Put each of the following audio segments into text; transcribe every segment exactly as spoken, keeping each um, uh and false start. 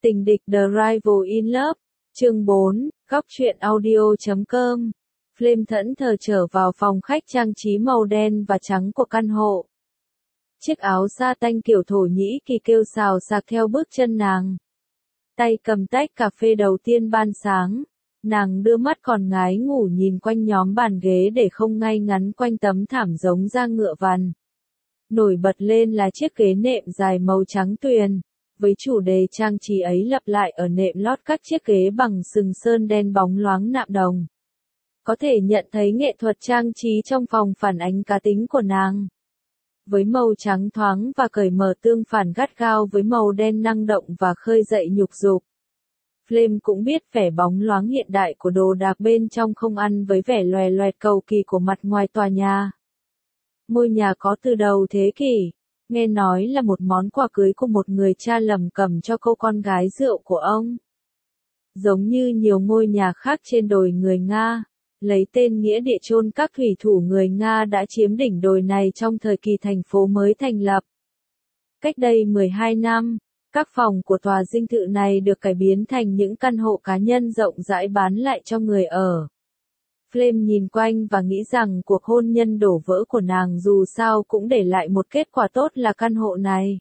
Tình địch The Rival in Love, chương bốn, góc truyện audio chấm com. Flame thẫn thờ trở vào phòng khách trang trí màu đen và trắng của căn hộ. Chiếc áo sa tanh kiểu Thổ Nhĩ Kỳ kêu xào xạc theo bước chân nàng. Tay cầm tách cà phê đầu tiên ban sáng. Nàng đưa mắt còn ngái ngủ nhìn quanh nhóm bàn ghế để không ngay ngắn quanh tấm thảm giống da ngựa vằn. Nổi bật lên là chiếc ghế nệm dài màu trắng tuyền, với chủ đề trang trí ấy lặp lại ở nệm lót các chiếc ghế bằng sừng sơn đen bóng loáng nạm đồng. Có thể nhận thấy nghệ thuật trang trí trong phòng phản ánh cá tính của nàng. Với màu trắng thoáng và cởi mở tương phản gắt gao với màu đen năng động và khơi dậy nhục dục. Flame cũng biết vẻ bóng loáng hiện đại của đồ đạc bên trong không ăn với vẻ loè loẹt cầu kỳ của mặt ngoài tòa nhà. Ngôi nhà có từ đầu thế kỷ, nghe nói là một món quà cưới của một người cha lầm cầm cho cô con gái rượu của ông. Giống như nhiều ngôi nhà khác trên đồi người Nga, lấy tên nghĩa địa chôn các thủy thủ người Nga đã chiếm đỉnh đồi này trong thời kỳ thành phố mới thành lập. Cách đây mười hai năm, các phòng của tòa dinh thự này được cải biến thành những căn hộ cá nhân rộng rãi bán lại cho người ở. Flame nhìn quanh và nghĩ rằng cuộc hôn nhân đổ vỡ của nàng dù sao cũng để lại một kết quả tốt là căn hộ này.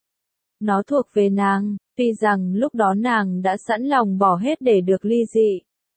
Nó thuộc về nàng, tuy rằng lúc đó nàng đã sẵn lòng bỏ hết để được ly dị.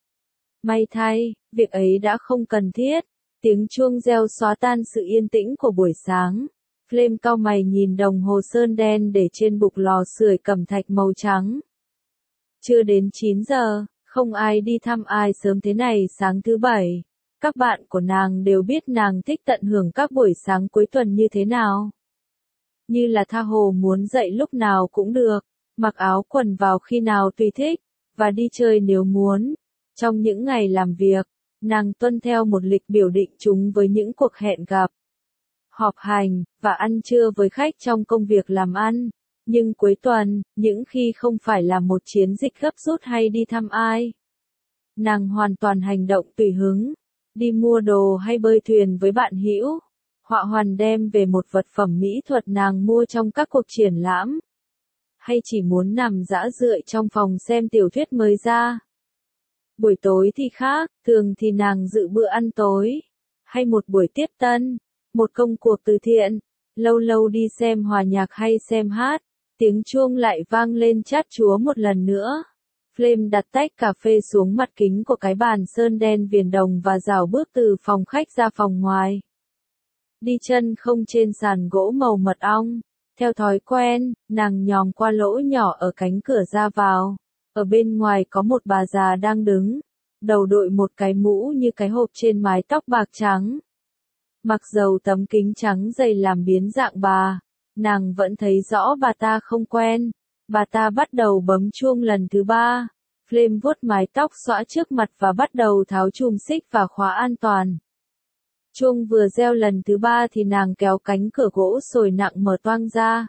May thay, việc ấy đã không cần thiết. Tiếng chuông reo xóa tan sự yên tĩnh của buổi sáng. Flame cau mày nhìn đồng hồ sơn đen để trên bục lò sưởi cẩm thạch màu trắng. Chưa đến chín giờ. Không ai đi thăm ai sớm thế này sáng thứ bảy. Các bạn của nàng đều biết nàng thích tận hưởng các buổi sáng cuối tuần như thế nào. Như là tha hồ muốn dậy lúc nào cũng được, mặc áo quần vào khi nào tùy thích, và đi chơi nếu muốn. Trong những ngày làm việc, nàng tuân theo một lịch biểu định chúng với những cuộc hẹn gặp, họp hành, và ăn trưa với khách trong công việc làm ăn. Nhưng cuối tuần, những khi không phải là một chiến dịch gấp rút hay đi thăm ai, nàng hoàn toàn hành động tùy hứng, đi mua đồ hay bơi thuyền với bạn hữu, họa hoàn đem về một vật phẩm mỹ thuật nàng mua trong các cuộc triển lãm, hay chỉ muốn nằm dã rượi trong phòng xem tiểu thuyết mới ra. Buổi tối thì khác, thường thì nàng dự bữa ăn tối, hay một buổi tiếp tân, một công cuộc từ thiện, lâu lâu đi xem hòa nhạc hay xem hát. Tiếng chuông lại vang lên chát chúa một lần nữa. Flame đặt tách cà phê xuống mặt kính của cái bàn sơn đen viền đồng và rảo bước từ phòng khách ra phòng ngoài. Đi chân không trên sàn gỗ màu mật ong. Theo thói quen, nàng nhòm qua lỗ nhỏ ở cánh cửa ra vào. Ở bên ngoài có một bà già đang đứng. Đầu đội một cái mũ như cái hộp trên mái tóc bạc trắng. Mặc dầu tấm kính trắng dày làm biến dạng bà. Nàng vẫn thấy rõ bà ta không quen. Bà ta bắt đầu bấm chuông lần thứ ba. Flame vuốt mái tóc xõa trước mặt và bắt đầu tháo chùm xích và khóa an toàn. Chuông vừa reo lần thứ ba thì nàng kéo cánh cửa gỗ sồi nặng mở toang ra.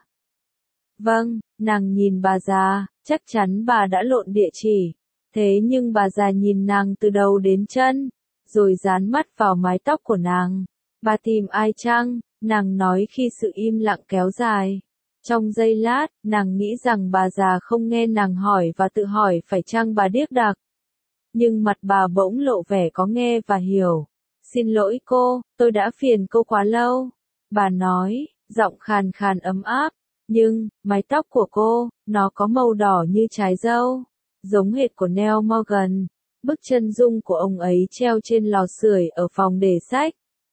Vâng, nàng nhìn bà già, chắc chắn bà đã lộn địa chỉ. Thế nhưng bà già nhìn nàng từ đầu đến chân, rồi dán mắt vào mái tóc của nàng. Bà tìm ai chăng? Nàng nói khi sự im lặng kéo dài. Trong giây lát, nàng nghĩ rằng bà già không nghe nàng hỏi và tự hỏi phải chăng bà điếc đặc. Nhưng mặt bà bỗng lộ vẻ có nghe và hiểu. Xin lỗi cô, tôi đã phiền cô quá lâu. Bà nói, giọng khàn khàn ấm áp. Nhưng, mái tóc của cô, nó có màu đỏ như trái dâu. Giống hệt của Neil Morgan. Bức chân dung của ông ấy treo trên lò sưởi ở phòng để sách.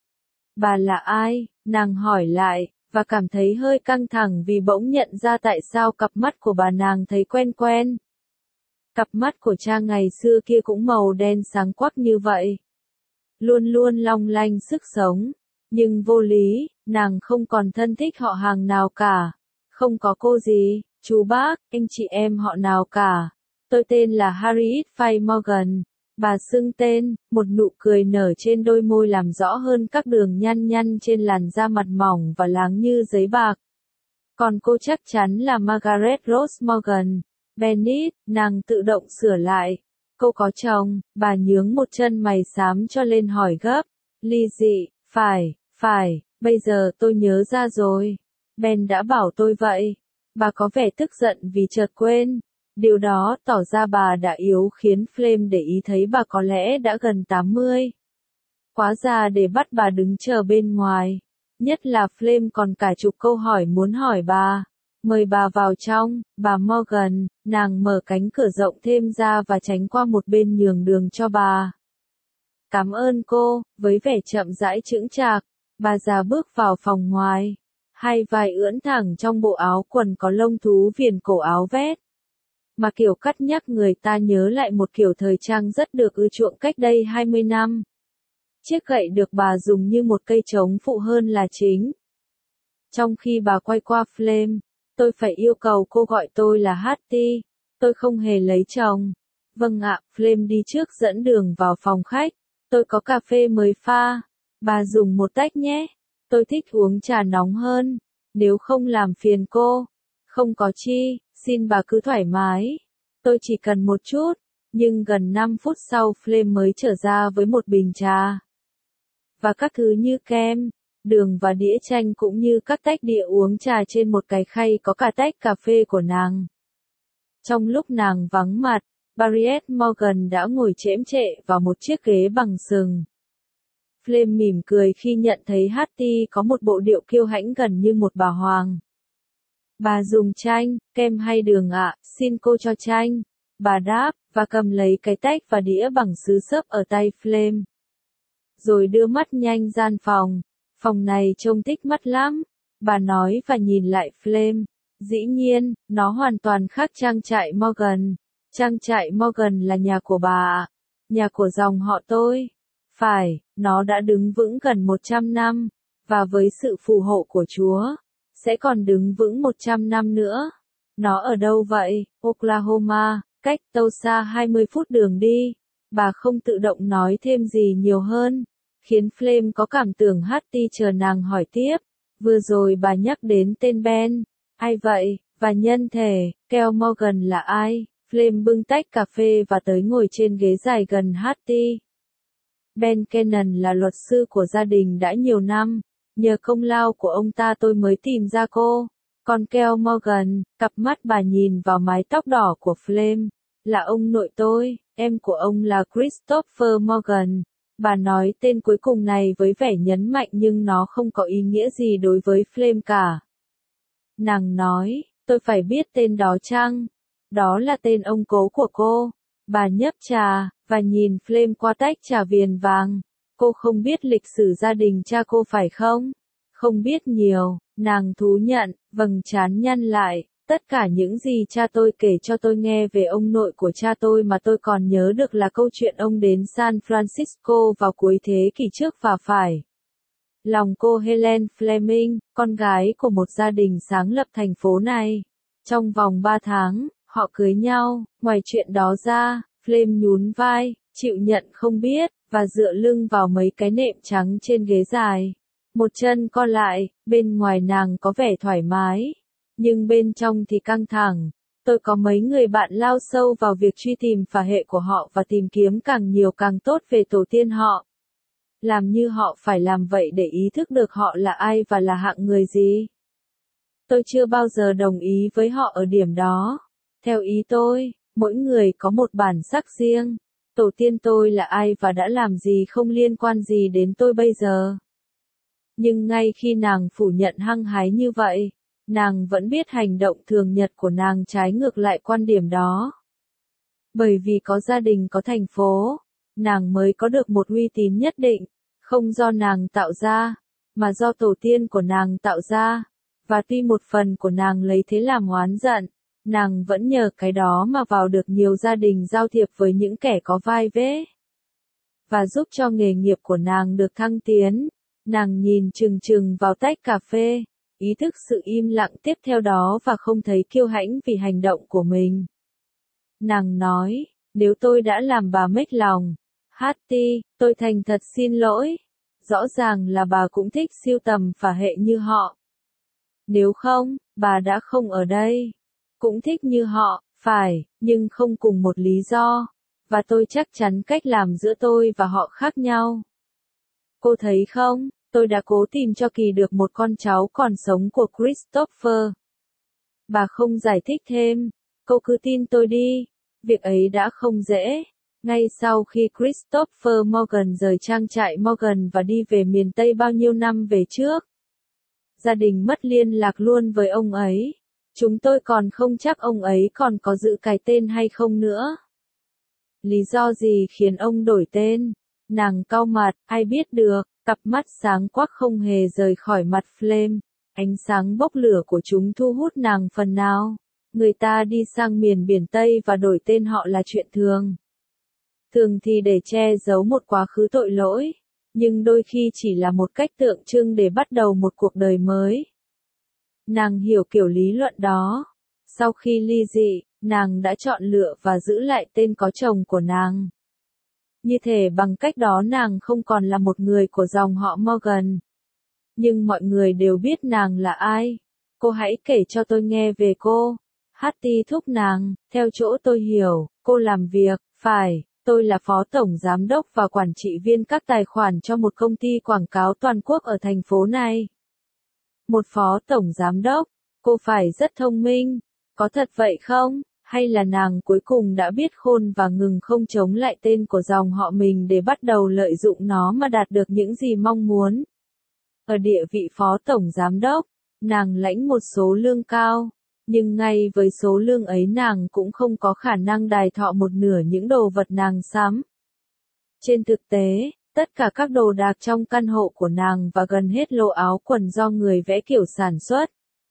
Bà là ai? Nàng hỏi lại, và cảm thấy hơi căng thẳng vì bỗng nhận ra tại sao cặp mắt của bà nàng thấy quen quen. Cặp mắt của cha ngày xưa kia cũng màu đen sáng quắc như vậy. Luôn luôn long lanh sức sống. Nhưng vô lý, nàng không còn thân thích họ hàng nào cả. Không có cô gì, chú bác, anh chị em họ nào cả. Tôi tên là Harriet Faye Morgan. Bà xưng tên, một nụ cười nở trên đôi môi làm rõ hơn các đường nhăn nhăn trên làn da mặt mỏng và láng như giấy bạc. Còn cô chắc chắn là Margaret Rose Morgan. Bennett, nàng tự động sửa lại. Cô có chồng, bà nhướng một chân mày xám cho lên hỏi gấp. Ly dị, phải, phải, bây giờ tôi nhớ ra rồi. Ben đã bảo tôi vậy. Bà có vẻ tức giận vì chợt quên. Điều đó tỏ ra bà đã yếu khiến Flame để ý thấy bà có lẽ đã gần tám mươi. Quá già để bắt bà đứng chờ bên ngoài. Nhất là Flame còn cả chục câu hỏi muốn hỏi bà. Mời bà vào trong, bà Morgan, nàng mở cánh cửa rộng thêm ra và tránh qua một bên nhường đường cho bà. Cảm ơn cô, với vẻ chậm rãi chững chạc, bà già bước vào phòng ngoài. Hai vai ưỡn thẳng trong bộ áo quần có lông thú viền cổ áo vest. Mà kiểu cắt nhắc người ta nhớ lại một kiểu thời trang rất được ưa chuộng cách đây hai mươi năm. Chiếc gậy được bà dùng như một cây trống phụ hơn là chính. Trong khi bà quay qua Flame, tôi phải yêu cầu cô gọi tôi là Hattie, tôi không hề lấy chồng. Vâng ạ, Flame đi trước dẫn đường vào phòng khách. Tôi có cà phê mới pha. Bà dùng một tách nhé. Tôi thích uống trà nóng hơn. Nếu không làm phiền cô. Không có chi, xin bà cứ thoải mái. Tôi chỉ cần một chút. Nhưng gần năm phút sau Flame mới trở ra với một bình trà. Và các thứ như kem, đường và đĩa chanh cũng như các tách đĩa uống trà trên một cái khay có cả tách cà phê của nàng. Trong lúc nàng vắng mặt, Harriet Morgan đã ngồi chễm chệ vào một chiếc ghế bằng sừng. Flame mỉm cười khi nhận thấy Hattie có một bộ điệu kiêu hãnh gần như một bà hoàng. Bà dùng chanh, kem hay đường ạ, xin cô cho chanh. Bà đáp, và cầm lấy cái tách và đĩa bằng sứ xốp ở tay Flame. Rồi đưa mắt nhanh gian phòng. Phòng này trông thích mắt lắm. Bà nói và nhìn lại Flame. Dĩ nhiên, nó hoàn toàn khác trang trại Morgan. Trang trại Morgan là nhà của bà, nhà của dòng họ tôi. Phải, nó đã đứng vững gần một trăm năm, và với sự phù hộ của Chúa, sẽ còn đứng vững một trăm năm nữa. Nó ở đâu vậy? Oklahoma, cách Tulsa hai mươi phút đường đi. Bà không tự động nói thêm gì nhiều hơn, khiến Flame có cảm tưởng Hattie chờ nàng hỏi tiếp. Vừa rồi bà nhắc đến tên Ben. Ai vậy? Và nhân thể, Kel Morgan là ai? Flame bưng tách cà phê và tới ngồi trên ghế dài gần Hattie. Ben Cannon là luật sư của gia đình đã nhiều năm. Nhờ công lao của ông ta tôi mới tìm ra cô. Còn Kel Morgan, cặp mắt bà nhìn vào mái tóc đỏ của Flame, là ông nội tôi, em của ông là Christopher Morgan. Bà nói tên cuối cùng này với vẻ nhấn mạnh nhưng nó không có ý nghĩa gì đối với Flame cả. Nàng nói, tôi phải biết tên đó chăng? Đó là tên ông cố của cô. Bà nhấp trà, và nhìn Flame qua tách trà viền vàng. Cô không biết lịch sử gia đình cha cô phải không? Không biết nhiều, nàng thú nhận, vầng trán nhăn lại. Tất cả những gì cha tôi kể cho tôi nghe về ông nội của cha tôi mà tôi còn nhớ được là câu chuyện ông đến San Francisco vào cuối thế kỷ trước và phải. Lòng cô Helen Fleming, con gái của một gia đình sáng lập thành phố này. Trong vòng ba tháng, họ cưới nhau. Ngoài chuyện đó ra, Flame nhún vai, chịu nhận không biết, và dựa lưng vào mấy cái nệm trắng trên ghế dài. Một chân co lại, bên ngoài nàng có vẻ thoải mái. Nhưng bên trong thì căng thẳng. Tôi có mấy người bạn lao sâu vào việc truy tìm phả hệ của họ và tìm kiếm càng nhiều càng tốt về tổ tiên họ. Làm như họ phải làm vậy để ý thức được họ là ai và là hạng người gì. Tôi chưa bao giờ đồng ý với họ ở điểm đó. Theo ý tôi, mỗi người có một bản sắc riêng. Tổ tiên tôi là ai và đã làm gì không liên quan gì đến tôi bây giờ. Nhưng ngay khi nàng phủ nhận hăng hái như vậy, nàng vẫn biết hành động thường nhật của nàng trái ngược lại quan điểm đó. Bởi vì có gia đình có thành phố, nàng mới có được một uy tín nhất định, không do nàng tạo ra, mà do tổ tiên của nàng tạo ra. Và tuy một phần của nàng lấy thế làm oán giận, nàng vẫn nhờ cái đó mà vào được nhiều gia đình giao thiệp với những kẻ có vai vế. Và giúp cho nghề nghiệp của nàng được thăng tiến. Nàng nhìn chừng chừng vào tách cà phê, ý thức sự im lặng tiếp theo đó và không thấy kiêu hãnh vì hành động của mình. Nàng nói, nếu tôi đã làm bà mếch lòng, Hattie, tôi thành thật xin lỗi. Rõ ràng là bà cũng thích sưu tầm phả hệ như họ. Nếu không, bà đã không ở đây. Cũng thích như họ, phải, nhưng không cùng một lý do. Và tôi chắc chắn cách làm giữa tôi và họ khác nhau. Cô thấy không, tôi đã cố tìm cho Kỳ được một con cháu còn sống của Christopher. Bà không giải thích thêm, Cô cứ tin tôi đi, việc ấy đã không dễ. Ngay sau khi Christopher Morgan rời trang trại Morgan và đi về miền Tây bao nhiêu năm về trước, gia đình mất liên lạc luôn với ông ấy. Chúng tôi còn không chắc ông ấy còn có giữ cái tên hay không nữa. Lý do gì khiến ông đổi tên? Nàng cau mặt, ai biết được, cặp mắt sáng quắc không hề rời khỏi mặt Flame. Ánh sáng bốc lửa của chúng thu hút nàng phần nào. Người ta đi sang miền biển Tây và đổi tên họ là chuyện thường. Thường thì để che giấu một quá khứ tội lỗi, nhưng đôi khi chỉ là một cách tượng trưng để bắt đầu một cuộc đời mới. Nàng hiểu kiểu lý luận đó. Sau khi ly dị, nàng đã chọn lựa và giữ lại tên có chồng của nàng. Như thể bằng cách đó nàng không còn là một người của dòng họ Morgan. Nhưng mọi người đều biết nàng là ai. Cô hãy kể cho tôi nghe về cô. Hattie thúc nàng, theo chỗ tôi hiểu, cô làm việc, phải, tôi là phó tổng giám đốc và quản trị viên các tài khoản cho một công ty quảng cáo toàn quốc ở thành phố này. Một phó tổng giám đốc, cô phải rất thông minh, có thật vậy không? Hay là nàng cuối cùng đã biết khôn và ngừng không chống lại tên của dòng họ mình để bắt đầu lợi dụng nó mà đạt được những gì mong muốn? Ở địa vị phó tổng giám đốc, nàng lãnh một số lương cao, nhưng ngay với số lương ấy nàng cũng không có khả năng đài thọ một nửa những đồ vật nàng sắm. Trên thực tế, tất cả các đồ đạc trong căn hộ của nàng và gần hết lô áo quần do người vẽ kiểu sản xuất,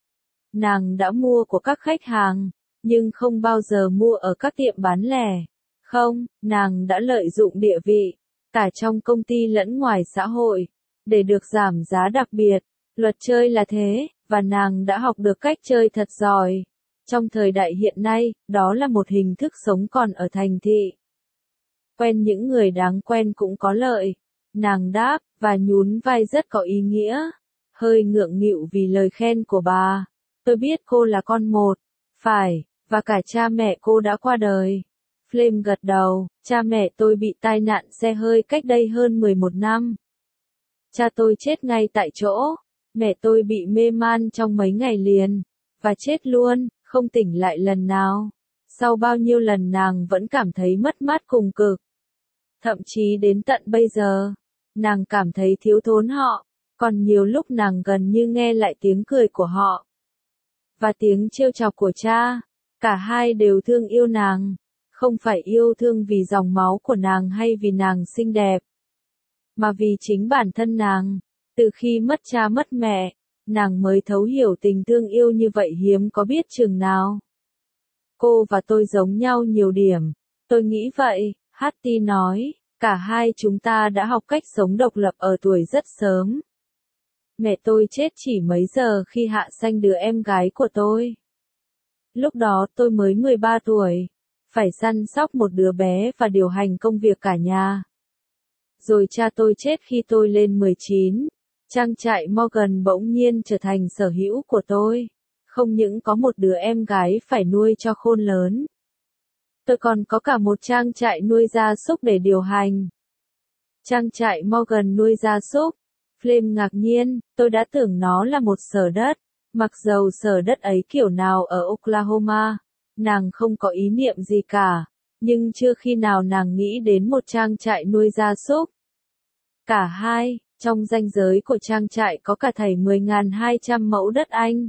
nàng đã mua của các khách hàng, nhưng không bao giờ mua ở các tiệm bán lẻ. Không, nàng đã lợi dụng địa vị, cả trong công ty lẫn ngoài xã hội, để được giảm giá đặc biệt. Luật chơi là thế, và nàng đã học được cách chơi thật giỏi. Trong thời đại hiện nay, đó là một hình thức sống còn ở thành thị. Quen những người đáng quen cũng có lợi. Nàng đáp, và nhún vai rất có ý nghĩa. Hơi ngượng nghịu vì lời khen của bà. Tôi biết cô là con một. Phải, và cả cha mẹ cô đã qua đời. Flame gật đầu, cha mẹ tôi bị tai nạn xe hơi cách đây hơn mười một năm. Cha tôi chết ngay tại chỗ. Mẹ tôi bị mê man trong mấy ngày liền, và chết luôn, không tỉnh lại lần nào. Sau bao nhiêu lần nàng vẫn cảm thấy mất mát cùng cực. Thậm chí đến tận bây giờ, nàng cảm thấy thiếu thốn họ, còn nhiều lúc nàng gần như nghe lại tiếng cười của họ. Và tiếng trêu chọc của cha, cả hai đều thương yêu nàng, không phải yêu thương vì dòng máu của nàng hay vì nàng xinh đẹp, mà vì chính bản thân nàng. Từ khi mất cha mất mẹ, nàng mới thấu hiểu tình thương yêu như vậy hiếm có biết chừng nào. Cô và tôi giống nhau nhiều điểm. Tôi nghĩ vậy, Hattie nói, cả hai chúng ta đã học cách sống độc lập ở tuổi rất sớm. Mẹ tôi chết chỉ mấy giờ khi hạ sanh đứa em gái của tôi. Lúc đó tôi mới mười ba tuổi, phải săn sóc một đứa bé và điều hành công việc cả nhà. Rồi cha tôi chết khi tôi lên mười chín. Trang trại Morgan bỗng nhiên trở thành sở hữu của tôi. Không những có một đứa em gái phải nuôi cho khôn lớn. Tôi còn có cả một trang trại nuôi gia súc để điều hành. Trang trại Morgan nuôi gia súc. Flame ngạc nhiên, tôi đã tưởng nó là một sở đất. Mặc dầu sở đất ấy kiểu nào ở Oklahoma, nàng không có ý niệm gì cả. Nhưng chưa khi nào nàng nghĩ đến một trang trại nuôi gia súc. Cả hai. Trong ranh giới của trang trại có cả thảy mười nghìn hai trăm mẫu đất Anh.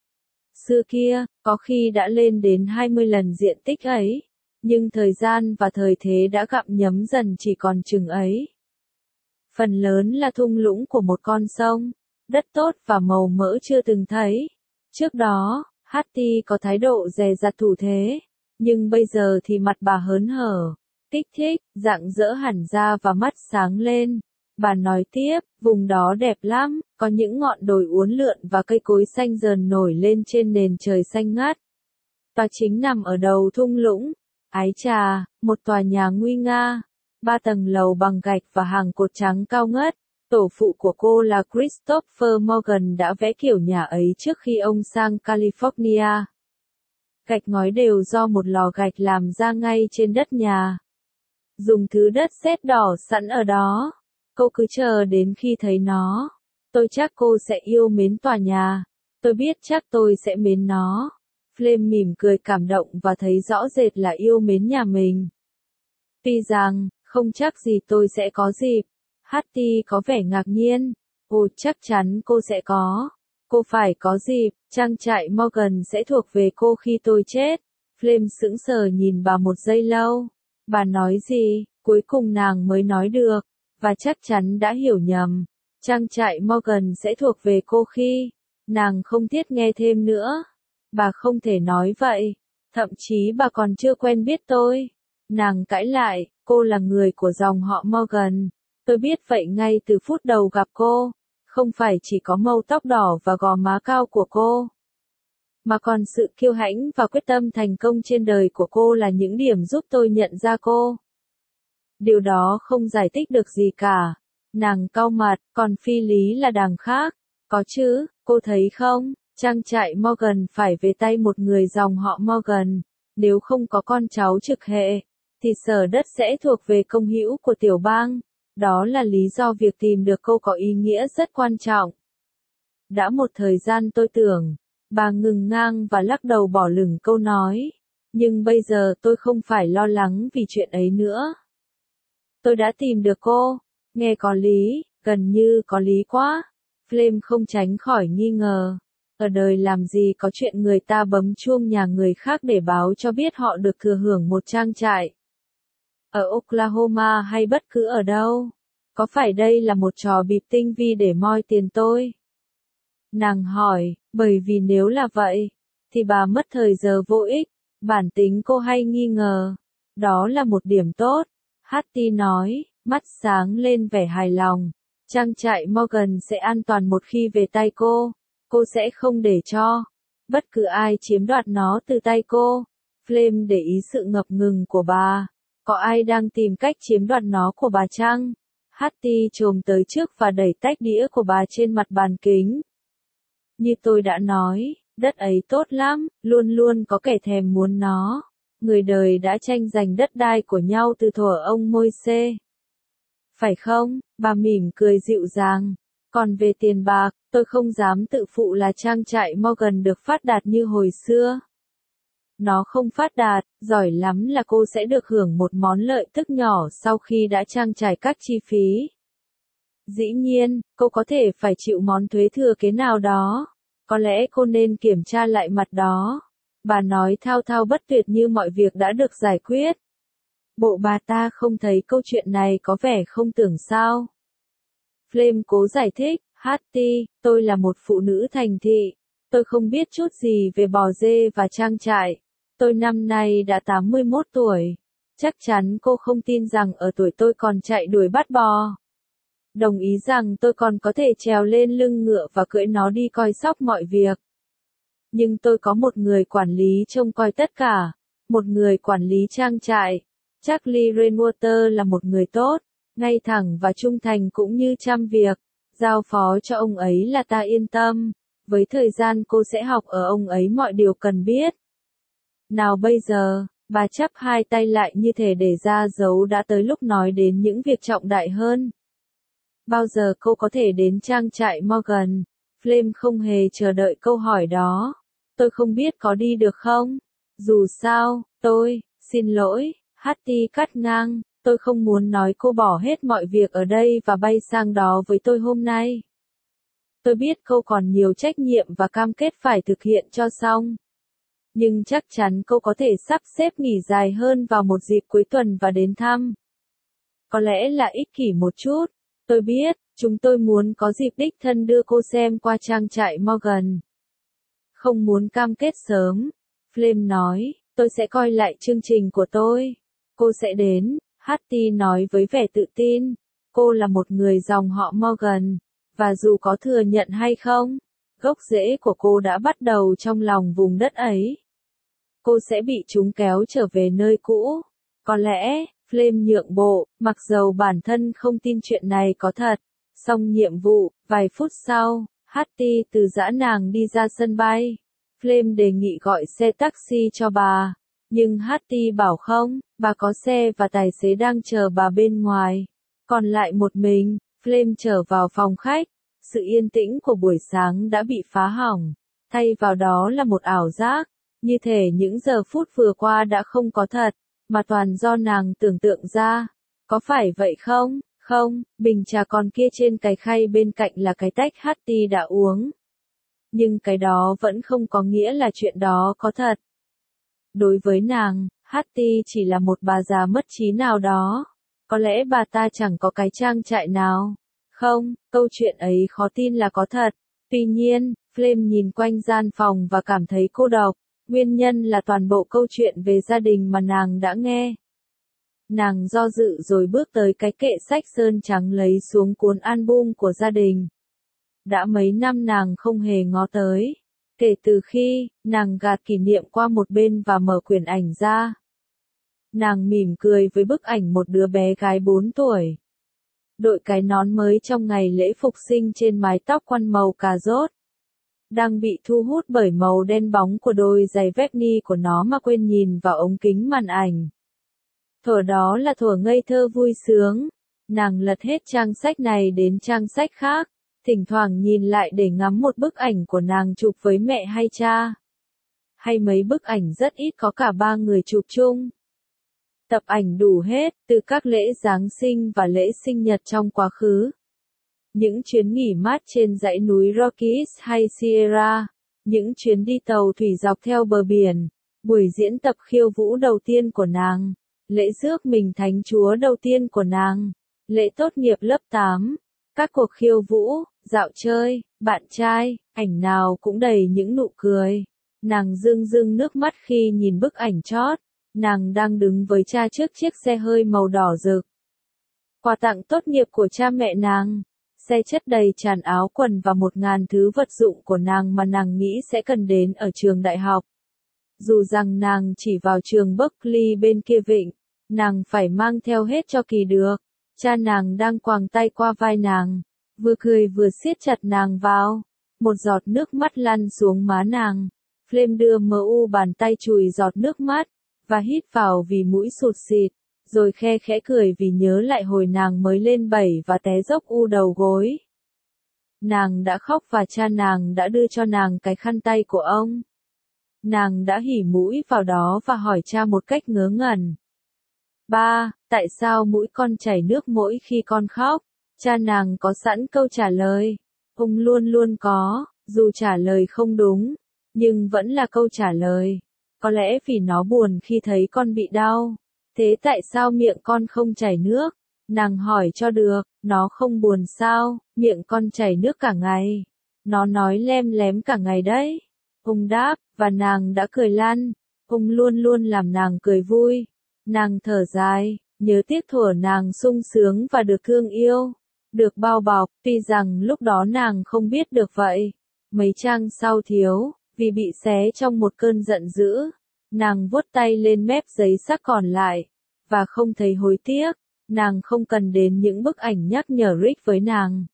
Xưa kia, có khi đã lên đến hai mươi lần diện tích ấy, nhưng thời gian và thời thế đã gặm nhấm dần chỉ còn chừng ấy. Phần lớn là thung lũng của một con sông, đất tốt và màu mỡ chưa từng thấy. Trước đó, Hattie có thái độ dè dặt thủ thế, nhưng bây giờ thì mặt bà hớn hở, kích thích, rạng rỡ hẳn ra và mắt sáng lên. Bà nói tiếp, vùng đó đẹp lắm, có những ngọn đồi uốn lượn và cây cối xanh dờn nổi lên trên nền trời xanh ngắt. Tòa chính nằm ở đầu thung lũng. Ái chà, một tòa nhà nguy nga, ba tầng lầu bằng gạch và hàng cột trắng cao ngất. Tổ phụ của cô là Christopher Morgan đã vẽ kiểu nhà ấy trước khi ông sang California. Gạch ngói đều do một lò gạch làm ra ngay trên đất nhà. Dùng thứ đất sét đỏ sẵn ở đó. Cô cứ chờ đến khi thấy nó. Tôi chắc cô sẽ yêu mến tòa nhà. Tôi biết chắc tôi sẽ mến nó. Flame mỉm cười cảm động và thấy rõ rệt là yêu mến nhà mình. Tuy rằng, không chắc gì tôi sẽ có dịp. Hattie có vẻ ngạc nhiên. Ồ, chắc chắn cô sẽ có. Cô phải có dịp, trang trại Morgan sẽ thuộc về cô khi tôi chết. Flame sững sờ nhìn bà một giây lâu. Bà nói gì, cuối cùng nàng mới nói được, và chắc chắn đã hiểu nhầm. Trang trại Morgan sẽ thuộc về cô khi, nàng không thiết nghe thêm nữa. Bà không thể nói vậy, thậm chí bà còn chưa quen biết tôi. Nàng cãi lại, cô là người của dòng họ Morgan. Tôi biết vậy ngay từ phút đầu gặp cô. Không phải chỉ có màu tóc đỏ và gò má cao của cô, mà còn sự kiêu hãnh và quyết tâm thành công trên đời của cô là những điểm giúp tôi nhận ra cô. Điều đó không giải thích được gì cả. Nàng cau mặt, còn phi lý là đằng khác. Có chứ, cô thấy không, trang trại Morgan phải về tay một người dòng họ Morgan. Nếu không có con cháu trực hệ, thì sở đất sẽ thuộc về công hữu của tiểu bang. Đó là lý do việc tìm được cô có ý nghĩa rất quan trọng. Đã một thời gian tôi tưởng, bà ngừng ngang và lắc đầu bỏ lửng câu nói. Nhưng bây giờ tôi không phải lo lắng vì chuyện ấy nữa. Tôi đã tìm được cô. Nghe có lý, gần như có lý quá. Flame không tránh khỏi nghi ngờ. Ở đời làm gì có chuyện người ta bấm chuông nhà người khác để báo cho biết họ được thừa hưởng một trang trại. Ở Oklahoma hay bất cứ ở đâu. Có phải đây là một trò bịp tinh vi để moi tiền tôi? Nàng hỏi, bởi vì nếu là vậy, thì bà mất thời giờ vô ích. Bản tính cô hay nghi ngờ. Đó là một điểm tốt. Hattie nói, mắt sáng lên vẻ hài lòng. Trang trại Morgan sẽ an toàn một khi về tay cô. Cô sẽ không để cho bất cứ ai chiếm đoạt nó từ tay cô. Flame để ý sự ngập ngừng của bà. Có ai đang tìm cách chiếm đoạt nó của bà chăng? Hattie chồm tới trước và đẩy tách đĩa của bà trên mặt bàn kính. Như tôi đã nói, đất ấy tốt lắm, luôn luôn có kẻ thèm muốn nó. Người đời đã tranh giành đất đai của nhau từ thuở ông Môi-se. Phải không? Bà mỉm cười dịu dàng. Còn về tiền bạc, tôi không dám tự phụ là trang trại Morgan được phát đạt như hồi xưa. Nó không phát đạt, giỏi lắm là cô sẽ được hưởng một món lợi tức nhỏ sau khi đã trang trải các chi phí. Dĩ nhiên, cô có thể phải chịu món thuế thừa kế nào đó. Có lẽ cô nên kiểm tra lại mặt đó. Bà nói thao thao bất tuyệt như mọi việc đã được giải quyết. Bộ bà ta không thấy câu chuyện này có vẻ không tưởng sao. Flame cố giải thích, Hattie, tôi là một phụ nữ thành thị. Tôi không biết chút gì về bò dê và trang trại. Tôi năm nay đã tám mươi mốt tuổi. Chắc chắn cô không tin rằng ở tuổi tôi còn chạy đuổi bắt bò. Đồng ý rằng tôi còn có thể trèo lên lưng ngựa và cưỡi nó đi coi sóc mọi việc. Nhưng tôi có một người quản lý trông coi tất cả. Một người quản lý trang trại. Charlie Rainwater là một người tốt, ngay thẳng và trung thành cũng như trăm việc. Giao phó cho ông ấy là ta yên tâm. Với thời gian cô sẽ học ở ông ấy mọi điều cần biết. Nào bây giờ, bà chắp hai tay lại như thể để ra dấu đã tới lúc nói đến những việc trọng đại hơn. Bao giờ cô có thể đến trang trại Morgan? Flame không hề chờ đợi câu hỏi đó. Tôi không biết có đi được không? Dù sao, tôi, xin lỗi, Hattie cắt ngang, tôi không muốn nói cô bỏ hết mọi việc ở đây và bay sang đó với tôi hôm nay. Tôi biết cô còn nhiều trách nhiệm và cam kết phải thực hiện cho xong. Nhưng chắc chắn cô có thể sắp xếp nghỉ dài hơn vào một dịp cuối tuần và đến thăm. Có lẽ là ích kỷ một chút. Tôi biết, chúng tôi muốn có dịp đích thân đưa cô xem qua trang trại Morgan. Không muốn cam kết sớm. Flame nói, tôi sẽ coi lại chương trình của tôi. Cô sẽ đến, Hattie nói với vẻ tự tin. Cô là một người dòng họ Morgan. Và dù có thừa nhận hay không, gốc rễ của cô đã bắt đầu trong lòng vùng đất ấy. Cô sẽ bị chúng kéo trở về nơi cũ. Có lẽ, Flame nhượng bộ, mặc dầu bản thân không tin chuyện này có thật. Xong nhiệm vụ, vài phút sau, Hattie từ dã nàng đi ra sân bay. Flame đề nghị gọi xe taxi cho bà. Nhưng Hattie bảo không, bà có xe và tài xế đang chờ bà bên ngoài. Còn lại một mình, Flame trở vào phòng khách. Sự yên tĩnh của buổi sáng đã bị phá hỏng. Thay vào đó là một ảo giác. Như thể những giờ phút vừa qua đã không có thật, mà toàn do nàng tưởng tượng ra. Có phải vậy không? Không, bình trà còn kia trên cái khay bên cạnh là cái tách Hattie đã uống. Nhưng cái đó vẫn không có nghĩa là chuyện đó có thật. Đối với nàng, Hattie chỉ là một bà già mất trí nào đó. Có lẽ bà ta chẳng có cái trang trại nào. Không, câu chuyện ấy khó tin là có thật. Tuy nhiên, Flame nhìn quanh gian phòng và cảm thấy cô độc. Nguyên nhân là toàn bộ câu chuyện về gia đình mà nàng đã nghe. Nàng do dự rồi bước tới cái kệ sách sơn trắng lấy xuống cuốn album của gia đình. Đã mấy năm nàng không hề ngó tới. Kể từ khi, nàng gạt kỷ niệm qua một bên và mở quyển ảnh ra. Nàng mỉm cười với bức ảnh một đứa bé gái bốn tuổi. Đội cái nón mới trong ngày lễ phục sinh trên mái tóc quăn màu cà rốt. Đang bị thu hút bởi màu đen bóng của đôi giày Vecni của nó mà quên nhìn vào ống kính màn ảnh. Thuở đó là thuở ngây thơ vui sướng. Nàng lật hết trang sách này đến trang sách khác, thỉnh thoảng nhìn lại để ngắm một bức ảnh của nàng chụp với mẹ hay cha. Hay mấy bức ảnh rất ít có cả ba người chụp chung. Tập ảnh đủ hết, từ các lễ Giáng sinh và lễ sinh nhật trong quá khứ. Những chuyến nghỉ mát trên dãy núi Rockies hay Sierra, những chuyến đi tàu thủy dọc theo bờ biển, buổi diễn tập khiêu vũ đầu tiên của nàng, lễ rước mình thánh chúa đầu tiên của nàng, lễ tốt nghiệp lớp tám, các cuộc khiêu vũ, dạo chơi, bạn trai, ảnh nào cũng đầy những nụ cười. Nàng rưng rưng nước mắt khi nhìn bức ảnh chót, nàng đang đứng với cha trước chiếc xe hơi màu đỏ rực. Quà tặng tốt nghiệp của cha mẹ nàng. Xe chất đầy tràn áo quần và một ngàn thứ vật dụng của nàng mà nàng nghĩ sẽ cần đến ở trường đại học. Dù rằng nàng chỉ vào trường Berkeley bên kia vịnh, nàng phải mang theo hết cho kỳ được. Cha nàng đang quàng tay qua vai nàng, vừa cười vừa siết chặt nàng vào. Một giọt nước mắt lăn xuống má nàng. Flame đưa mờ u bàn tay chùi giọt nước mắt, và hít vào vì mũi sụt xịt. Rồi khe khẽ cười vì nhớ lại hồi nàng mới lên bảy và té dốc u đầu gối. Nàng đã khóc và cha nàng đã đưa cho nàng cái khăn tay của ông. Nàng đã hỉ mũi vào đó và hỏi cha một cách ngớ ngẩn. Ba, tại sao mũi con chảy nước mỗi khi con khóc? Cha nàng có sẵn câu trả lời. Ông luôn luôn có, dù trả lời không đúng, nhưng vẫn là câu trả lời. Có lẽ vì nó buồn khi thấy con bị đau. Thế tại sao miệng con không chảy nước? Nàng hỏi cho được, nó không buồn sao, miệng con chảy nước cả ngày. Nó nói lem lém cả ngày đấy. Ông đáp, và nàng đã cười lăn. Ông luôn luôn làm nàng cười vui. Nàng thở dài, nhớ tiếc thuở nàng sung sướng và được thương yêu. Được bao bọc, tuy rằng lúc đó nàng không biết được vậy. Mấy trang sau thiếu, vì bị xé trong một cơn giận dữ. Nàng vuốt tay lên mép giấy sắc còn lại, và không thấy hối tiếc, nàng không cần đến những bức ảnh nhắc nhở Rick với nàng.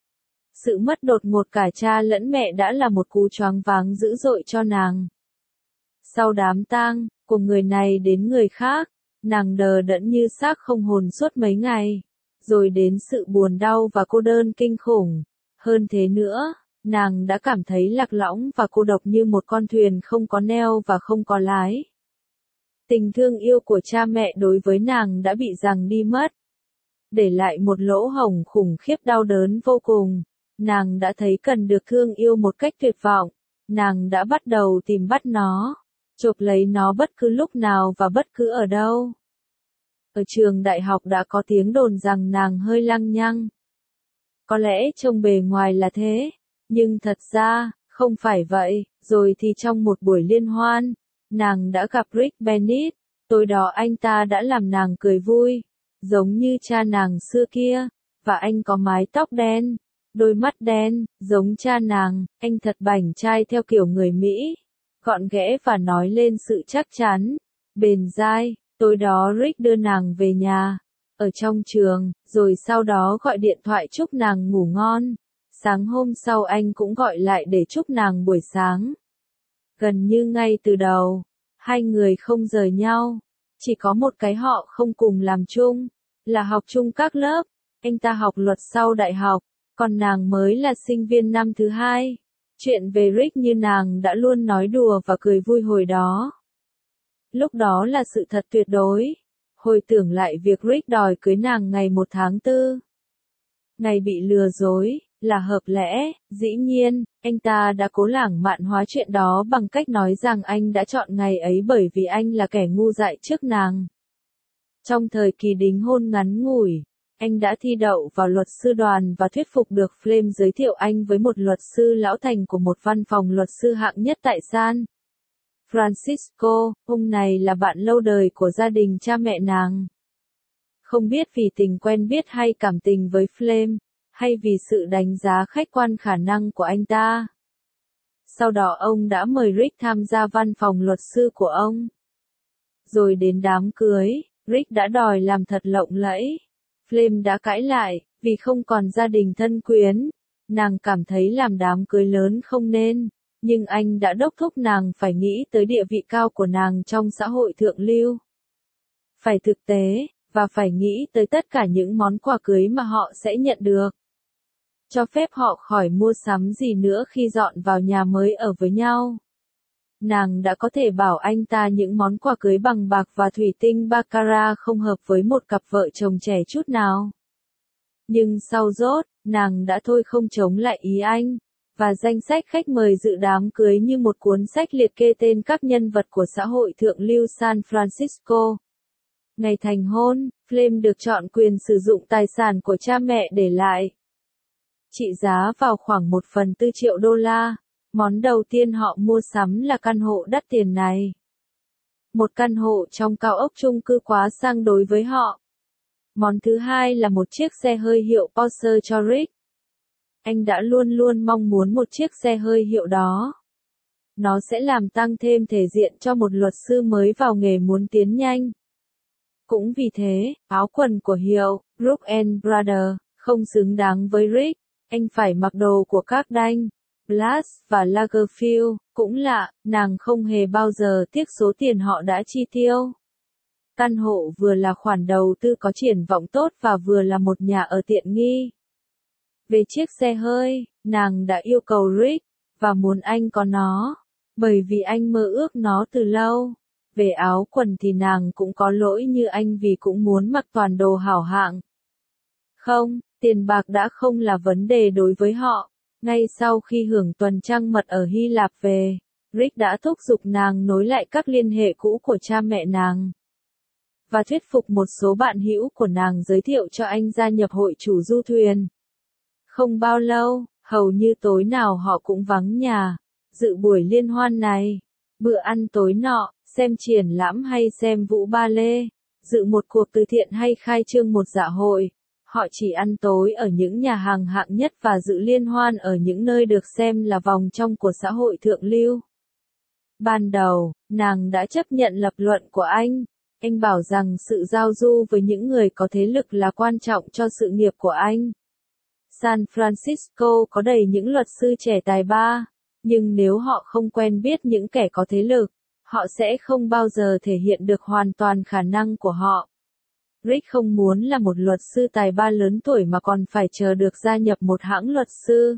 Sự mất đột ngột cả cha lẫn mẹ đã là một cú choáng váng dữ dội cho nàng. Sau đám tang, của người này đến người khác, nàng đờ đẫn như xác không hồn suốt mấy ngày, rồi đến sự buồn đau và cô đơn kinh khủng. Hơn thế nữa, nàng đã cảm thấy lạc lõng và cô độc như một con thuyền không có neo và không có lái. Tình thương yêu của cha mẹ đối với nàng đã bị giằng đi mất. Để lại một lỗ hổng khủng khiếp đau đớn vô cùng. Nàng đã thấy cần được thương yêu một cách tuyệt vọng. Nàng đã bắt đầu tìm bắt nó, chộp lấy nó bất cứ lúc nào và bất cứ ở đâu. Ở trường đại học đã có tiếng đồn rằng nàng hơi lăng nhăng. Có lẽ trông bề ngoài là thế, nhưng thật ra, không phải vậy. Rồi thì trong một buổi liên hoan, nàng đã gặp Rick Bennett. Tối đó anh ta đã làm nàng cười vui, giống như cha nàng xưa kia, và anh có mái tóc đen, đôi mắt đen, giống cha nàng. Anh thật bảnh trai theo kiểu người Mỹ, gọn ghẽ và nói lên sự chắc chắn, bền dai. Tối đó Rick đưa nàng về nhà, ở trong trường, rồi sau đó gọi điện thoại chúc nàng ngủ ngon. Sáng hôm sau anh cũng gọi lại để chúc nàng buổi sáng. Gần như ngay từ đầu, hai người không rời nhau. Chỉ có một cái họ không cùng làm chung, là học chung các lớp. Anh ta học luật sau đại học, còn nàng mới là sinh viên năm thứ hai. Chuyện về Rick như nàng đã luôn nói đùa và cười vui hồi đó. Lúc đó là sự thật tuyệt đối. Hồi tưởng lại việc Rick đòi cưới nàng ngày một tháng tư. Ngày bị lừa dối, là hợp lẽ, dĩ nhiên, anh ta đã cố lãng mạn hóa chuyện đó bằng cách nói rằng anh đã chọn ngày ấy bởi vì anh là kẻ ngu dại trước nàng. Trong thời kỳ đính hôn ngắn ngủi, anh đã thi đậu vào luật sư đoàn và thuyết phục được Flame giới thiệu anh với một luật sư lão thành của một văn phòng luật sư hạng nhất tại San Francisco. Ông này là bạn lâu đời của gia đình cha mẹ nàng. Không biết vì tình quen biết hay cảm tình với Flame, hay vì sự đánh giá khách quan khả năng của anh ta. Sau đó ông đã mời Rick tham gia văn phòng luật sư của ông. Rồi đến đám cưới, Rick đã đòi làm thật lộng lẫy. Flame đã cãi lại, vì không còn gia đình thân quyến. Nàng cảm thấy làm đám cưới lớn không nên, nhưng anh đã đốc thúc nàng phải nghĩ tới địa vị cao của nàng trong xã hội thượng lưu. Phải thực tế, và phải nghĩ tới tất cả những món quà cưới mà họ sẽ nhận được. Cho phép họ khỏi mua sắm gì nữa khi dọn vào nhà mới ở với nhau. Nàng đã có thể bảo anh ta những món quà cưới bằng bạc và thủy tinh baccarat không hợp với một cặp vợ chồng trẻ chút nào. Nhưng sau rốt, nàng đã thôi không chống lại ý anh, và danh sách khách mời dự đám cưới như một cuốn sách liệt kê tên các nhân vật của xã hội thượng lưu San Francisco. Ngày thành hôn, Flame được chọn quyền sử dụng tài sản của cha mẹ để lại. Trị giá vào khoảng một phần tư triệu đô la. Món đầu tiên họ mua sắm là căn hộ đắt tiền này. Một căn hộ trong cao ốc chung cư quá sang đối với họ. Món thứ hai là một chiếc xe hơi hiệu Porsche cho Rick. Anh đã luôn luôn mong muốn một chiếc xe hơi hiệu đó. Nó sẽ làm tăng thêm thể diện cho một luật sư mới vào nghề muốn tiến nhanh. Cũng vì thế, áo quần của hiệu Brooks and Brothers không xứng đáng với Rick. Anh phải mặc đồ của các đanh Blas và Lagerfeld. Cũng lạ, nàng không hề bao giờ tiếc số tiền họ đã chi tiêu. Căn hộ vừa là khoản đầu tư có triển vọng tốt và vừa là một nhà ở tiện nghi. Về chiếc xe hơi, nàng đã yêu cầu Rick, và muốn anh có nó, bởi vì anh mơ ước nó từ lâu. Về áo quần thì nàng cũng có lỗi như anh vì cũng muốn mặc toàn đồ hảo hạng. Không, tiền bạc đã không là vấn đề đối với họ. Ngay sau khi hưởng tuần trăng mật ở Hy Lạp về, Rick đã thúc giục nàng nối lại các liên hệ cũ của cha mẹ nàng. Và thuyết phục một số bạn hữu của nàng giới thiệu cho anh gia nhập hội chủ du thuyền. Không bao lâu, hầu như tối nào họ cũng vắng nhà, dự buổi liên hoan này, bữa ăn tối nọ, xem triển lãm hay xem vũ ba lê, dự một cuộc từ thiện hay khai trương một dạ hội. Họ chỉ ăn tối ở những nhà hàng hạng nhất và dự liên hoan ở những nơi được xem là vòng trong của xã hội thượng lưu. Ban đầu, nàng đã chấp nhận lập luận của anh. Anh bảo rằng sự giao du với những người có thế lực là quan trọng cho sự nghiệp của anh. San Francisco có đầy những luật sư trẻ tài ba, nhưng nếu họ không quen biết những kẻ có thế lực, họ sẽ không bao giờ thể hiện được hoàn toàn khả năng của họ. Rick không muốn là một luật sư tài ba lớn tuổi mà còn phải chờ được gia nhập một hãng luật sư.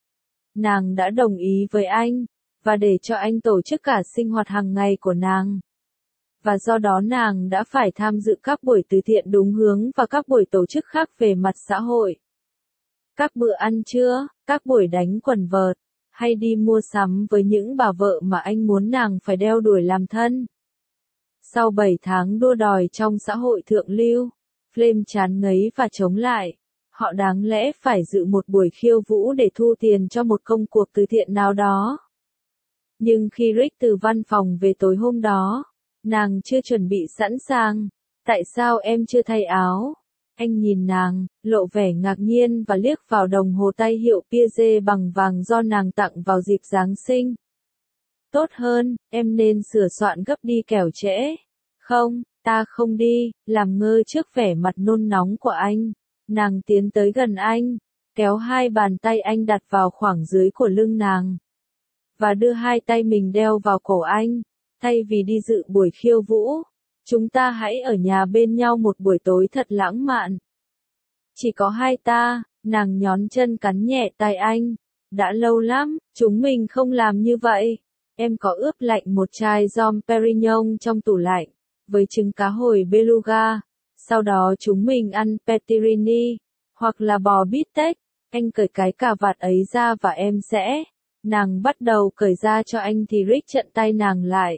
Nàng đã đồng ý với anh, và để cho anh tổ chức cả sinh hoạt hàng ngày của nàng. Và do đó nàng đã phải tham dự các buổi từ thiện đúng hướng và các buổi tổ chức khác về mặt xã hội. Các bữa ăn trưa, các buổi đánh quần vợt, hay đi mua sắm với những bà vợ mà anh muốn nàng phải đeo đuổi làm thân. Sau bảy tháng đua đòi trong xã hội thượng lưu, Flame chán ngấy và chống lại. Họ đáng lẽ phải dự một buổi khiêu vũ để thu tiền cho một công cuộc từ thiện nào đó. Nhưng khi Rick từ văn phòng về tối hôm đó, nàng chưa chuẩn bị sẵn sàng. Tại sao em chưa thay áo? Anh nhìn nàng, lộ vẻ ngạc nhiên và liếc vào đồng hồ tay hiệu Piaget bằng vàng do nàng tặng vào dịp Giáng sinh. Tốt hơn, em nên sửa soạn gấp đi kẻo trễ. Không, ta không đi, làm ngơ trước vẻ mặt nôn nóng của anh. Nàng tiến tới gần anh, kéo hai bàn tay anh đặt vào khoảng dưới của lưng nàng. Và đưa hai tay mình đeo vào cổ anh. Thay vì đi dự buổi khiêu vũ, chúng ta hãy ở nhà bên nhau một buổi tối thật lãng mạn. Chỉ có hai ta, nàng nhón chân cắn nhẹ tai anh. đã lâu lắm, chúng mình không làm như vậy. Em có ướp lạnh một chai Dom Perignon trong tủ lạnh, với trứng cá hồi beluga. Sau đó chúng mình ăn pettirini, hoặc là bò bít tết. Anh cởi cái cà vạt ấy ra và em sẽ. Nàng bắt đầu cởi ra cho anh thì Rick chặn tay nàng lại.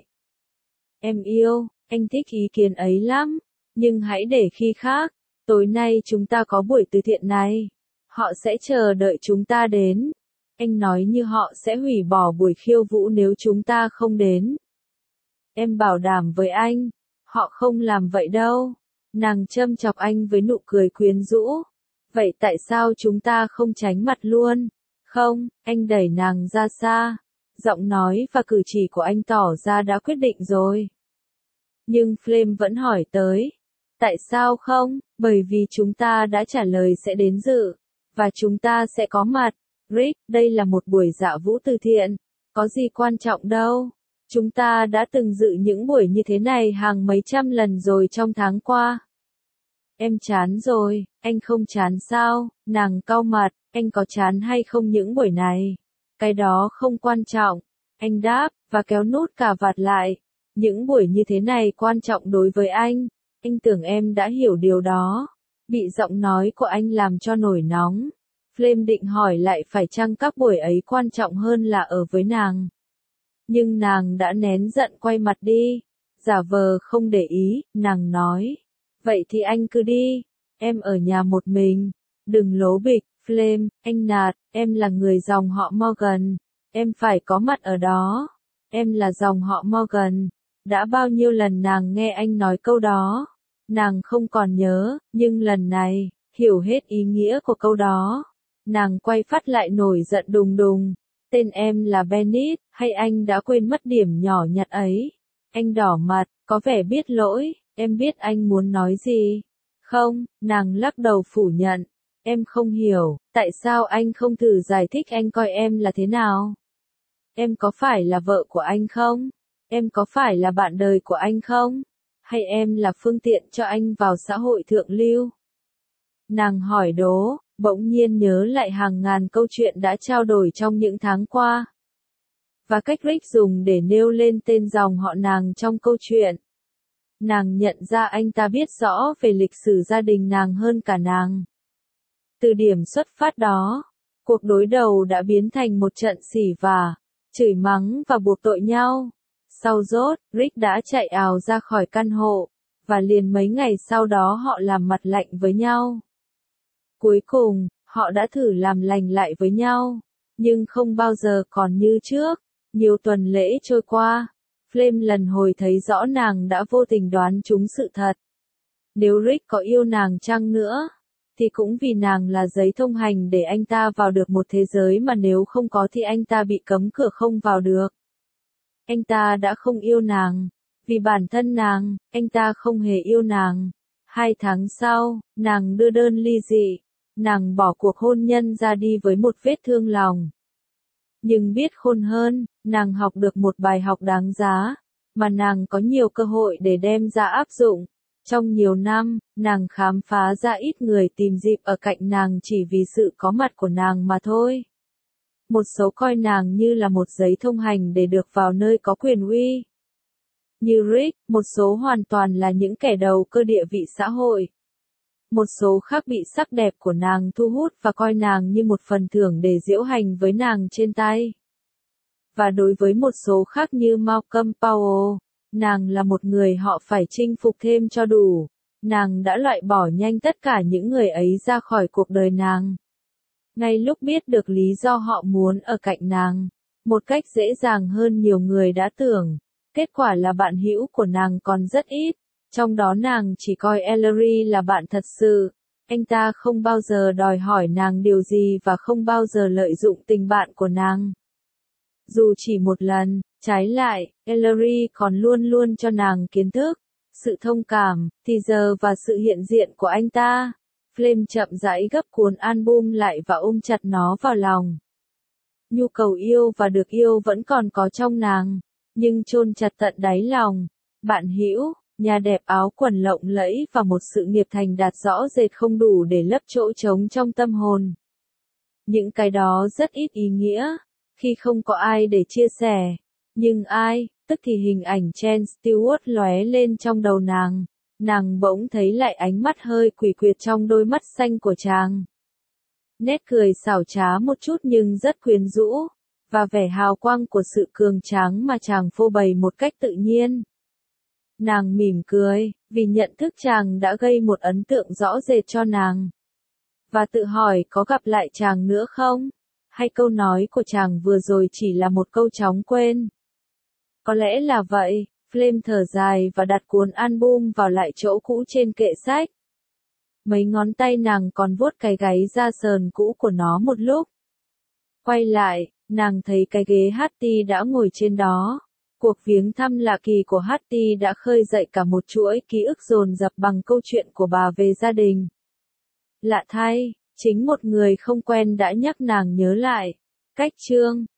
Em yêu, anh thích ý kiến ấy lắm, nhưng hãy để khi khác. Tối nay chúng ta có buổi từ thiện này. Họ sẽ chờ đợi chúng ta đến. Anh nói như họ sẽ hủy bỏ buổi khiêu vũ nếu chúng ta không đến. Em bảo đảm với anh, họ không làm vậy đâu. Nàng châm chọc anh với nụ cười quyến rũ. Vậy tại sao chúng ta không tránh mặt luôn? Không, anh đẩy nàng ra xa. Giọng nói và cử chỉ của anh tỏ ra đã quyết định rồi. Nhưng Flame vẫn hỏi tới. Tại sao không? Bởi vì chúng ta đã trả lời sẽ đến dự. Và chúng ta sẽ có mặt. Rick, đây là một buổi dạ vũ từ thiện. Có gì quan trọng đâu. Chúng ta đã từng dự những buổi như thế này hàng mấy trăm lần rồi trong tháng qua. Em chán rồi, anh không chán sao? Nàng cau mặt, anh có chán hay không những buổi này? Cái đó không quan trọng. Anh đáp, và kéo nút cà vạt lại. Những buổi như thế này quan trọng đối với anh. Anh tưởng em đã hiểu điều đó. Bị giọng nói của anh làm cho nổi nóng. Flame định hỏi lại phải chăng các buổi ấy quan trọng hơn là ở với nàng. Nhưng nàng đã nén giận quay mặt đi. Giả vờ không để ý, nàng nói. Vậy thì anh cứ đi. Em ở nhà một mình. Đừng lố bịch, Flame, anh nạt, em là người dòng họ Morgan. Em phải có mặt ở đó. Em là dòng họ Morgan. Đã bao nhiêu lần nàng nghe anh nói câu đó. Nàng không còn nhớ, nhưng lần này, hiểu hết ý nghĩa của câu đó. Nàng quay phát lại nổi giận đùng đùng. Tên em là Bennett, hay anh đã quên mất điểm nhỏ nhặt ấy? Anh đỏ mặt, có vẻ biết lỗi, em biết anh muốn nói gì. Không, nàng lắc đầu phủ nhận. Em không hiểu, tại sao anh không thử giải thích anh coi em là thế nào? Em có phải là vợ của anh không? Em có phải là bạn đời của anh không? Hay em là phương tiện cho anh vào xã hội thượng lưu? Nàng hỏi đố, bỗng nhiên nhớ lại hàng ngàn câu chuyện đã trao đổi trong những tháng qua. Và cách Rick dùng để nêu lên tên dòng họ nàng trong câu chuyện. Nàng nhận ra anh ta biết rõ về lịch sử gia đình nàng hơn cả nàng. Từ điểm xuất phát đó, cuộc đối đầu đã biến thành một trận xỉ vả, chửi mắng và buộc tội nhau. Sau rốt, Rick đã chạy ào ra khỏi căn hộ, và liền mấy ngày sau đó họ làm mặt lạnh với nhau. Cuối cùng, họ đã thử làm lành lại với nhau, nhưng không bao giờ còn như trước. Nhiều tuần lễ trôi qua, Flame lần hồi thấy rõ nàng đã vô tình đoán trúng sự thật. Nếu Rick có yêu nàng chăng nữa, thì cũng vì nàng là giấy thông hành để anh ta vào được một thế giới mà nếu không có thì anh ta bị cấm cửa không vào được. Anh ta đã không yêu nàng, vì bản thân nàng, anh ta không hề yêu nàng. Hai tháng sau, nàng đưa đơn ly dị, nàng bỏ cuộc hôn nhân ra đi với một vết thương lòng. Nhưng biết khôn hơn, nàng học được một bài học đáng giá, mà nàng có nhiều cơ hội để đem ra áp dụng. Trong nhiều năm, nàng khám phá ra ít người tìm dịp ở cạnh nàng chỉ vì sự có mặt của nàng mà thôi. Một số coi nàng như là một giấy thông hành để được vào nơi có quyền uy. Như Rick, một số hoàn toàn là những kẻ đầu cơ địa vị xã hội. Một số khác bị sắc đẹp của nàng thu hút và coi nàng như một phần thưởng để diễu hành với nàng trên tay. Và đối với một số khác như Malcolm Powell, nàng là một người họ phải chinh phục thêm cho đủ. Nàng đã loại bỏ nhanh tất cả những người ấy ra khỏi cuộc đời nàng. Ngay lúc biết được lý do họ muốn ở cạnh nàng, một cách dễ dàng hơn nhiều người đã tưởng. Kết quả là bạn hữu của nàng còn rất ít, trong đó nàng chỉ coi Ellery là bạn thật sự. Anh ta không bao giờ đòi hỏi nàng điều gì và không bao giờ lợi dụng tình bạn của nàng. Dù chỉ một lần, trái lại, Ellery còn luôn luôn cho nàng kiến thức, sự thông cảm, thì giờ và sự hiện diện của anh ta. Flame chậm rãi gấp cuốn album lại và ôm chặt nó vào lòng. Nhu cầu yêu và được yêu vẫn còn có trong nàng, nhưng chôn chặt tận đáy lòng. Bạn hữu, nhà đẹp áo quần lộng lẫy và một sự nghiệp thành đạt rõ rệt không đủ để lấp chỗ trống trong tâm hồn. Những cái đó rất ít ý nghĩa, khi không có ai để chia sẻ. Nhưng ai, tức thì hình ảnh Jen Stewart lóe lên trong đầu nàng. Nàng bỗng thấy lại ánh mắt hơi quỷ quyệt trong đôi mắt xanh của chàng. Nét cười xảo trá một chút nhưng rất quyến rũ, và vẻ hào quang của sự cường tráng mà chàng phô bày một cách tự nhiên. Nàng mỉm cười, vì nhận thức chàng đã gây một ấn tượng rõ rệt cho nàng. Và tự hỏi có gặp lại chàng nữa không? Hay câu nói của chàng vừa rồi chỉ là một câu chóng quên? Có lẽ là vậy, Flame thở dài và đặt cuốn album vào lại chỗ cũ trên kệ sách. Mấy ngón tay nàng còn vuốt cái gáy da sờn cũ của nó một lúc. Quay lại, nàng thấy cái ghế Hattie đã ngồi trên đó. Cuộc viếng thăm lạ kỳ của Hattie đã khơi dậy cả một chuỗi ký ức dồn dập bằng câu chuyện của bà về gia đình. Lạ thay, chính một người không quen đã nhắc nàng nhớ lại. Cách chương